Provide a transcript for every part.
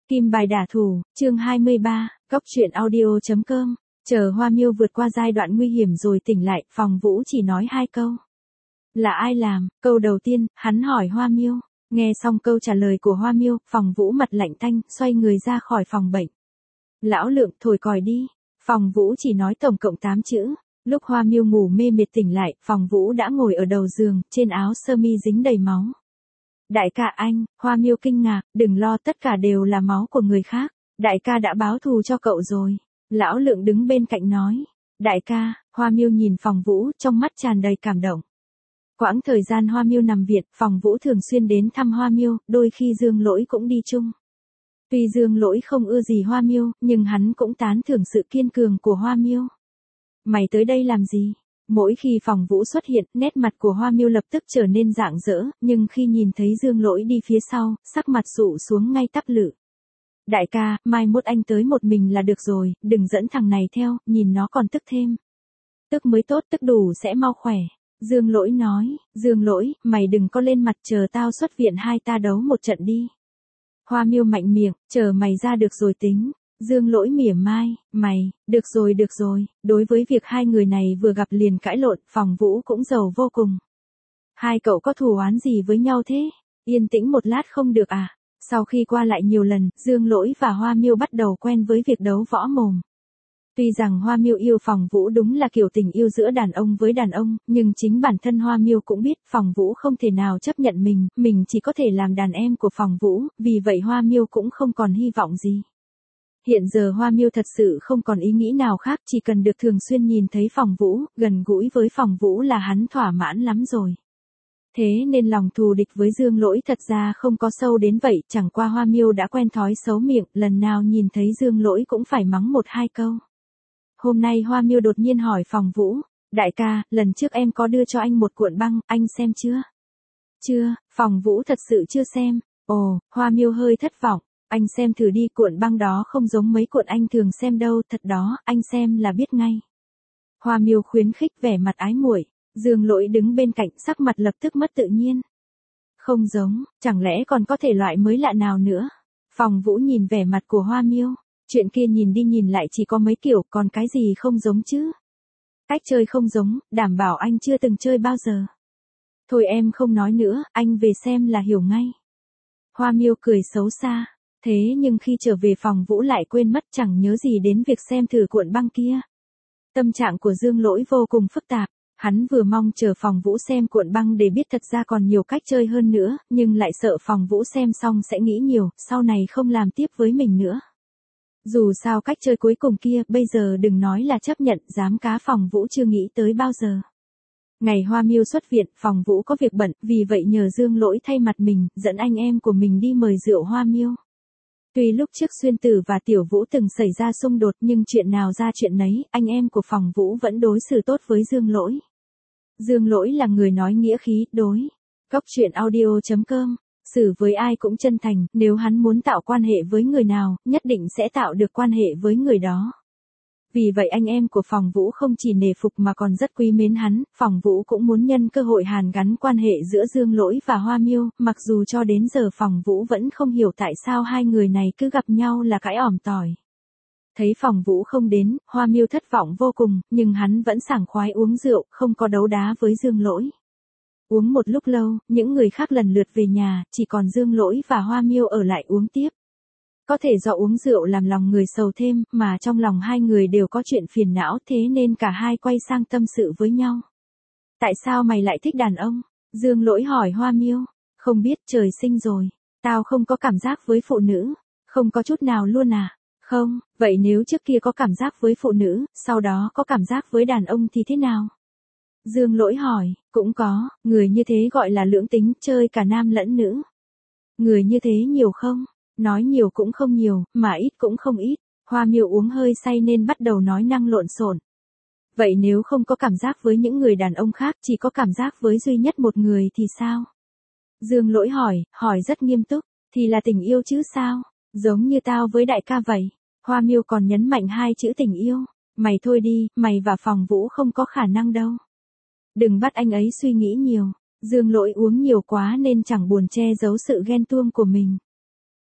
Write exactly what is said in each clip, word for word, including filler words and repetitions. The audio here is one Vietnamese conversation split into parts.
Kim bài đả thủ, chương hai mươi ba, góc truyện audio chấm com. Chờ Hoa Miêu vượt qua giai đoạn nguy hiểm rồi tỉnh lại, Phòng Vũ chỉ nói hai câu. Là ai làm? Câu đầu tiên, hắn hỏi Hoa Miêu. Nghe xong câu trả lời của Hoa Miêu, Phòng Vũ mặt lạnh tanh, xoay người ra khỏi phòng bệnh. Lão Lượng, thổi còi đi. Phòng Vũ chỉ nói tổng cộng tám chữ. Lúc Hoa Miêu ngủ mê mệt tỉnh lại, Phòng Vũ đã ngồi ở đầu giường, trên áo sơ mi dính đầy máu. Đại ca anh, Hoa Miêu kinh ngạc, đừng lo, tất cả đều là máu của người khác. Đại ca đã báo thù cho cậu rồi. Lão Lượng đứng bên cạnh nói. Đại ca, Hoa Miêu nhìn Phòng Vũ, trong mắt tràn đầy cảm động. Quãng thời gian Hoa Miêu nằm viện, Phòng Vũ thường xuyên đến thăm Hoa Miêu, đôi khi Dương Lỗi cũng đi chung. Tuy Dương Lỗi không ưa gì Hoa Miêu, nhưng hắn cũng tán thưởng sự kiên cường của Hoa Miêu. Mày tới đây làm gì? Mỗi khi Phòng Vũ xuất hiện, nét mặt của Hoa Miêu lập tức trở nên rạng rỡ, nhưng khi nhìn thấy Dương Lỗi đi phía sau, sắc mặt sụ xuống ngay tắp lự. Đại ca, mai mốt anh tới một mình là được rồi, đừng dẫn thằng này theo, nhìn nó còn tức thêm. Tức mới tốt, tức đủ sẽ mau khỏe. Dương Lỗi nói, Dương Lỗi, mày đừng có lên mặt, chờ tao xuất viện hai ta đấu một trận đi. Hoa Miêu mạnh miệng, chờ mày ra được rồi tính. Dương Lỗi mỉa mai, mày, được rồi được rồi, đối với việc hai người này vừa gặp liền cãi lộn, Phòng Vũ cũng giàu vô cùng. Hai cậu có thù oán gì với nhau thế? Yên tĩnh một lát không được à? Sau khi qua lại nhiều lần, Dương Lỗi và Hoa Miêu bắt đầu quen với việc đấu võ mồm. Tuy rằng Hoa Miêu yêu Phòng Vũ đúng là kiểu tình yêu giữa đàn ông với đàn ông, nhưng chính bản thân Hoa Miêu cũng biết Phòng Vũ không thể nào chấp nhận mình, mình chỉ có thể làm đàn em của Phòng Vũ, vì vậy Hoa Miêu cũng không còn hy vọng gì. Hiện giờ Hoa Miêu thật sự không còn ý nghĩ nào khác, chỉ cần được thường xuyên nhìn thấy Phòng Vũ, gần gũi với Phòng Vũ là hắn thỏa mãn lắm rồi. Thế nên lòng thù địch với Dương Lỗi thật ra không có sâu đến vậy, chẳng qua Hoa Miêu đã quen thói xấu miệng, lần nào nhìn thấy Dương Lỗi cũng phải mắng một hai câu. Hôm nay Hoa Miêu đột nhiên hỏi Phòng Vũ, đại ca, lần trước em có đưa cho anh một cuộn băng, anh xem chưa? Chưa, Phòng Vũ thật sự chưa xem. Ồ, Hoa Miêu hơi thất vọng. Anh xem thử đi, cuộn băng đó không giống mấy cuộn anh thường xem đâu, thật đó, anh xem là biết ngay. Hoa Miêu khuyến khích vẻ mặt ái muội. Dương Lỗi đứng bên cạnh, sắc mặt lập tức mất tự nhiên. Không giống, chẳng lẽ còn có thể loại mới lạ nào nữa? Phòng Vũ nhìn vẻ mặt của Hoa Miêu, chuyện kia nhìn đi nhìn lại chỉ có mấy kiểu, còn cái gì không giống chứ? Cách chơi không giống, đảm bảo anh chưa từng chơi bao giờ. Thôi em không nói nữa, anh về xem là hiểu ngay. Hoa Miêu cười xấu xa. Thế nhưng khi trở về Phòng Vũ lại quên mất, chẳng nhớ gì đến việc xem thử cuộn băng kia. Tâm trạng của Dương Lỗi vô cùng phức tạp, hắn vừa mong chờ Phòng Vũ xem cuộn băng để biết thật ra còn nhiều cách chơi hơn nữa, nhưng lại sợ Phòng Vũ xem xong sẽ nghĩ nhiều, sau này không làm tiếp với mình nữa. Dù sao cách chơi cuối cùng kia, bây giờ đừng nói là chấp nhận, dám cá Phòng Vũ chưa nghĩ tới bao giờ. Ngày Hoa Miêu xuất viện, Phòng Vũ có việc bận, vì vậy nhờ Dương Lỗi thay mặt mình, dẫn anh em của mình đi mời rượu Hoa Miêu. Tuy lúc trước Xuyên Tử và Tiểu Vũ từng xảy ra xung đột, nhưng chuyện nào ra chuyện nấy, anh em của Phòng Vũ vẫn đối xử tốt với Dương Lỗi. Dương Lỗi là người nói nghĩa khí, đối. Góc truyện audio chấm com, xử với ai cũng chân thành, nếu hắn muốn tạo quan hệ với người nào, nhất định sẽ tạo được quan hệ với người đó. Vì vậy anh em của Phòng Vũ không chỉ nể phục mà còn rất quý mến hắn, Phòng Vũ cũng muốn nhân cơ hội hàn gắn quan hệ giữa Dương Lỗi và Hoa Miêu, mặc dù cho đến giờ Phòng Vũ vẫn không hiểu tại sao hai người này cứ gặp nhau là cãi ỏm tỏi. Thấy Phòng Vũ không đến, Hoa Miêu thất vọng vô cùng, nhưng hắn vẫn sảng khoái uống rượu, không có đấu đá với Dương Lỗi. Uống một lúc lâu, những người khác lần lượt về nhà, chỉ còn Dương Lỗi và Hoa Miêu ở lại uống tiếp. Có thể do uống rượu làm lòng người sầu thêm, mà trong lòng hai người đều có chuyện phiền não, thế nên cả hai quay sang tâm sự với nhau. Tại sao mày lại thích đàn ông? Dương Lỗi hỏi Hoa Miêu. Không biết, trời sinh rồi. Tao không có cảm giác với phụ nữ. Không có chút nào luôn à? Không, vậy nếu trước kia có cảm giác với phụ nữ, sau đó có cảm giác với đàn ông thì thế nào? Dương Lỗi hỏi, cũng có, người như thế gọi là lưỡng tính, chơi cả nam lẫn nữ. Người như thế nhiều không? Nói nhiều cũng không nhiều, mà ít cũng không ít. Hoa Miêu uống hơi say nên bắt đầu nói năng lộn xộn. Vậy nếu không có cảm giác với những người đàn ông khác, chỉ có cảm giác với duy nhất một người thì sao? Dương Lỗi hỏi, hỏi rất nghiêm túc, thì là tình yêu chứ sao? Giống như tao với đại ca vậy. Hoa Miêu còn nhấn mạnh hai chữ tình yêu. Mày thôi đi, mày và Phòng Vũ không có khả năng đâu. Đừng bắt anh ấy suy nghĩ nhiều. Dương Lỗi uống nhiều quá nên chẳng buồn che giấu sự ghen tuông của mình.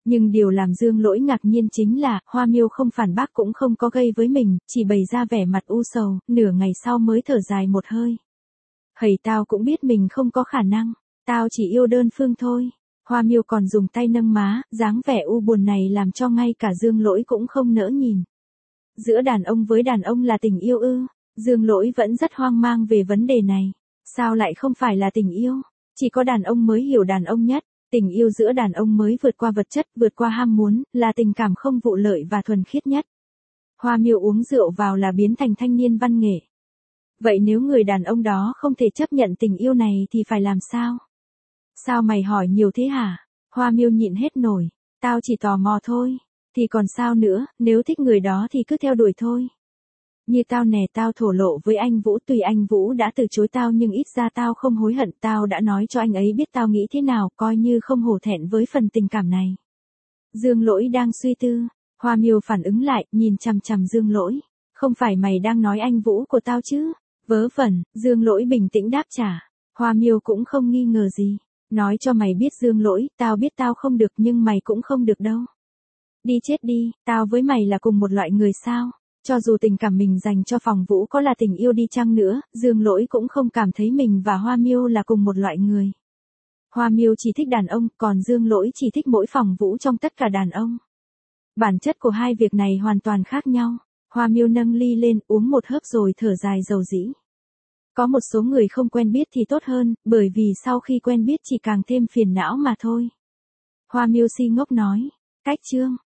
Nhưng điều làm Dương Lỗi ngạc nhiên chính là, Hoa Miêu không phản bác cũng không có gây với mình, chỉ bày ra vẻ mặt u sầu, nửa ngày sau mới thở dài một hơi. Hầy tao cũng biết mình không có khả năng, tao chỉ yêu đơn phương thôi. Hoa Miêu còn dùng tay nâng má, dáng vẻ u buồn này làm cho ngay cả Dương Lỗi cũng không nỡ nhìn. Giữa đàn ông với đàn ông là tình yêu ư? Dương Lỗi vẫn rất hoang mang về vấn đề này. Sao lại không phải là tình yêu? Chỉ có đàn ông mới hiểu đàn ông nhất. Tình yêu giữa đàn ông mới vượt qua vật chất, vượt qua ham muốn, là tình cảm không vụ lợi và thuần khiết nhất. Hoa Miêu uống rượu vào là biến thành thanh niên văn nghệ. Vậy nếu người đàn ông đó không thể chấp nhận tình yêu này thì phải làm sao? Sao mày hỏi nhiều thế hả? Hoa Miêu nhịn hết nổi. Tao chỉ tò mò thôi. Thì còn sao nữa, nếu thích người đó thì cứ theo đuổi thôi. Như tao nè, tao thổ lộ với anh Vũ, tuy anh Vũ đã từ chối tao nhưng ít ra tao không hối hận, tao đã nói cho anh ấy biết tao nghĩ thế nào, coi như không hổ thẹn với phần tình cảm này. Dương Lỗi đang suy tư. Hoa Miêu phản ứng lại, nhìn chằm chằm Dương Lỗi. Không phải mày đang nói anh Vũ của tao chứ? Vớ vẩn, Dương Lỗi bình tĩnh đáp trả. Hoa Miêu cũng không nghi ngờ gì. Nói cho mày biết Dương Lỗi, tao biết tao không được nhưng mày cũng không được đâu. Đi chết đi, tao với mày là cùng một loại người sao? Cho dù tình cảm mình dành cho Phòng Vũ có là tình yêu đi chăng nữa, Dương Lỗi cũng không cảm thấy mình và Hoa Miêu là cùng một loại người. Hoa Miêu chỉ thích đàn ông, còn Dương Lỗi chỉ thích mỗi Phòng Vũ trong tất cả đàn ông. Bản chất của hai việc này hoàn toàn khác nhau. Hoa Miêu nâng ly lên, uống một hớp rồi thở dài dầu dĩ. Có một số người không quen biết thì tốt hơn, bởi vì sau khi quen biết chỉ càng thêm phiền não mà thôi. Hoa Miêu si ngốc nói. Cách chương